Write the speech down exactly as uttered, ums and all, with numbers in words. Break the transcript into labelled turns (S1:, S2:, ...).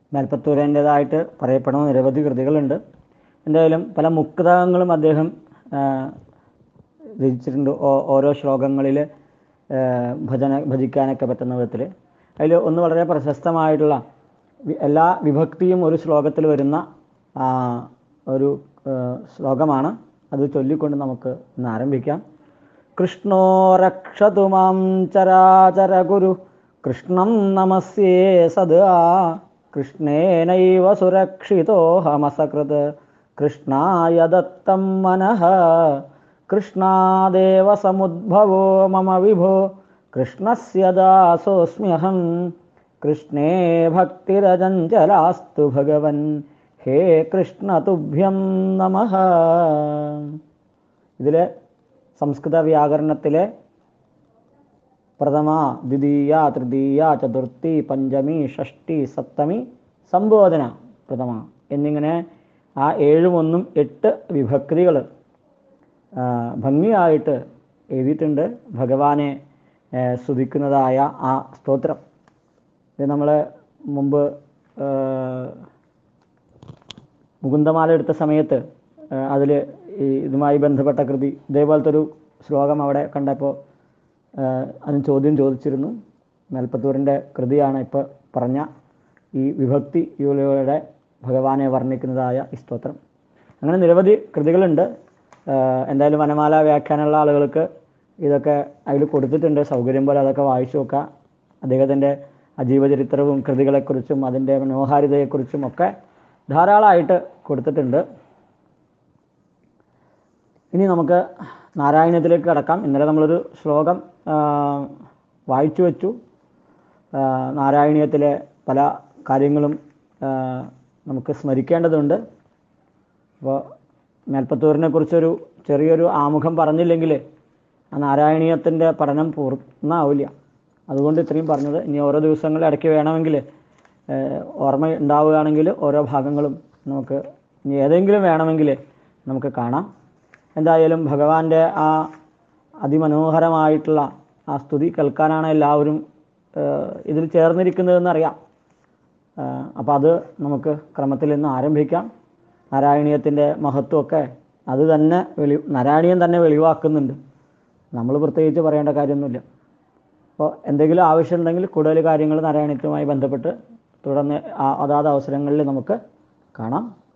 S1: മേൽപ്പത്തൂരൻ്റേതായിട്ട് പറയപ്പെടുന്ന നിരവധി കൃതികളുണ്ട്. എന്തായാലും പല മുക്തകങ്ങളും അദ്ദേഹം രചിച്ചിട്ടുണ്ട്, ഓരോ ശ്ലോകങ്ങളിൽ ഭജന ഭജിക്കാനൊക്കെ പറ്റുന്ന വിധത്തിൽ. അതിൽ ഒന്ന് വളരെ പ്രശസ്തമായിട്ടുള്ള എല്ലാ വിഭക്തിയും ഒരു ശ്ലോകത്തിൽ വരുന്ന ഒരു ശ്ലോകമാണ്. അത് ചൊല്ലിക്കൊണ്ട് നമുക്ക് ഇന്ന് ആരംഭിക്കാം. കൃഷ്ണോ രക്ഷതു മാം ചരാചര ഗുരു കൃഷ്ണം നമസ്യേ സദാ കൃഷ്ണേനൈവ സുരക്ഷിതോഹമസകൃത് കൃഷ്ണായ ദത്തം മനഃ കൃഷ്ണാദേവ സമുദ്ഭവോ മമ വിഭോ കൃഷ്ണസ്യ ദാസോസ്മ്യഹം കൃഷ്ണേ ഭക്തിരജഞ്ചലാസ്തു ഭഗവൻ ഹേ കൃഷ്ണ തുഭ്യം നമഃ. ഇതിലെ സംസ്കൃത വ്യാകരണത്തിലെ പ്രഥമ, ദ്വിതീയ, തൃതീയ, ചതുർത്ഥി, പഞ്ചമി, ഷഷ്ടി, സപ്തമി, സംബോധന പ്രഥമ എന്നിങ്ങനെ ആ ഏഴും ഒന്നും എട്ട് വിഭക്തികൾ ഭംഗിയായിട്ട് എഴുതിയിട്ടുണ്ട്. ഭഗവാനെ സ്തുതിക്കുന്നതായ ആ സ്തോത്രം ഇത് നമ്മൾ മുമ്പ് മുകുന്ദമാല എടുത്ത സമയത്ത് അതിൽ ഇതുമായി ബന്ധപ്പെട്ട കൃതി ഇതേപോലത്തെ ഒരു ശ്ലോകം അവിടെ കണ്ടപ്പോൾ അതിന് ചോദ്യം ചോദിച്ചിരുന്നു. മേൽപ്പത്തൂരിൻ്റെ കൃതിയാണ് ഇപ്പോൾ പറഞ്ഞ ഈ വിഭക്തി യുഗങ്ങളുടെ ഭഗവാനെ വർണ്ണിക്കുന്നതായ ഈ സ്തോത്രം. അങ്ങനെ നിരവധി കൃതികളുണ്ട്. എന്തായാലും വനമാല വ്യാഖ്യാനമുള്ള ആളുകൾക്ക് ഇതൊക്കെ അതിൽ കൊടുത്തിട്ടുണ്ട്. സൗകര്യം പോലെ അതൊക്കെ വായിച്ചു നോക്കുക. അദ്ദേഹത്തിൻ്റെ ജീവചരിത്രവും കൃതികളെക്കുറിച്ചും അതിൻ്റെ മനോഹാരിതയെക്കുറിച്ചും ഒക്കെ ധാരാളമായിട്ട് കൊടുത്തിട്ടുണ്ട്. ഇനി നമുക്ക് നാരായണീയത്തിലേക്ക് കടക്കാം. ഇന്നലെ നമ്മളൊരു ശ്ലോകം വായിച്ചു വെച്ചു. നാരായണീയത്തിലെ പല കാര്യങ്ങളും നമുക്ക് സ്മരിക്കേണ്ടതുണ്ട്. അപ്പോൾ മേൽപ്പത്തൂരിനെ കുറിച്ചൊരു ചെറിയൊരു ആമുഖം പറഞ്ഞില്ലെങ്കിൽ ആ നാരായണീയത്തിൻ്റെ പഠനം പൂർണ്ണമാവില്ല. അതുകൊണ്ട് ഇത്രയും പറഞ്ഞത്. ഇനി ഓരോ ദിവസങ്ങളിൽ ഇടയ്ക്ക് വേണമെങ്കിൽ ഓർമ്മ ഉണ്ടാവുകയാണെങ്കിൽ ഓരോ ഭാഗങ്ങളും നമുക്ക് ഇനി ഏതെങ്കിലും വേണമെങ്കിൽ നമുക്ക് കാണാം. എന്തായാലും ഭഗവാന്റെ ആ അതിമനോഹരമായിട്ടുള്ള ആ സ്തുതി കേൾക്കാനാണ് എല്ലാവരും ഇതിൽ ചേർന്നിരിക്കുന്നതെന്നറിയാം. അപ്പോൾ അത് നമുക്ക് ക്രമത്തിൽ നിന്ന് ആരംഭിക്കാം. നാരായണീയത്തിൻ്റെ മഹത്വമൊക്കെ അത് തന്നെ വെളി നാരായണീയം തന്നെ വെളിവാക്കുന്നുണ്ട്. നമ്മൾ പ്രത്യേകിച്ച് പറയേണ്ട കാര്യമൊന്നുമില്ല. അപ്പോൾ എന്തെങ്കിലും ആവശ്യമുണ്ടെങ്കിൽ കൂടുതൽ കാര്യങ്ങൾ നാരായണീയത്തുമായി ബന്ധപ്പെട്ട് തുടർന്ന് അതാത് അവസരങ്ങളിൽ നമുക്ക് കാണാം.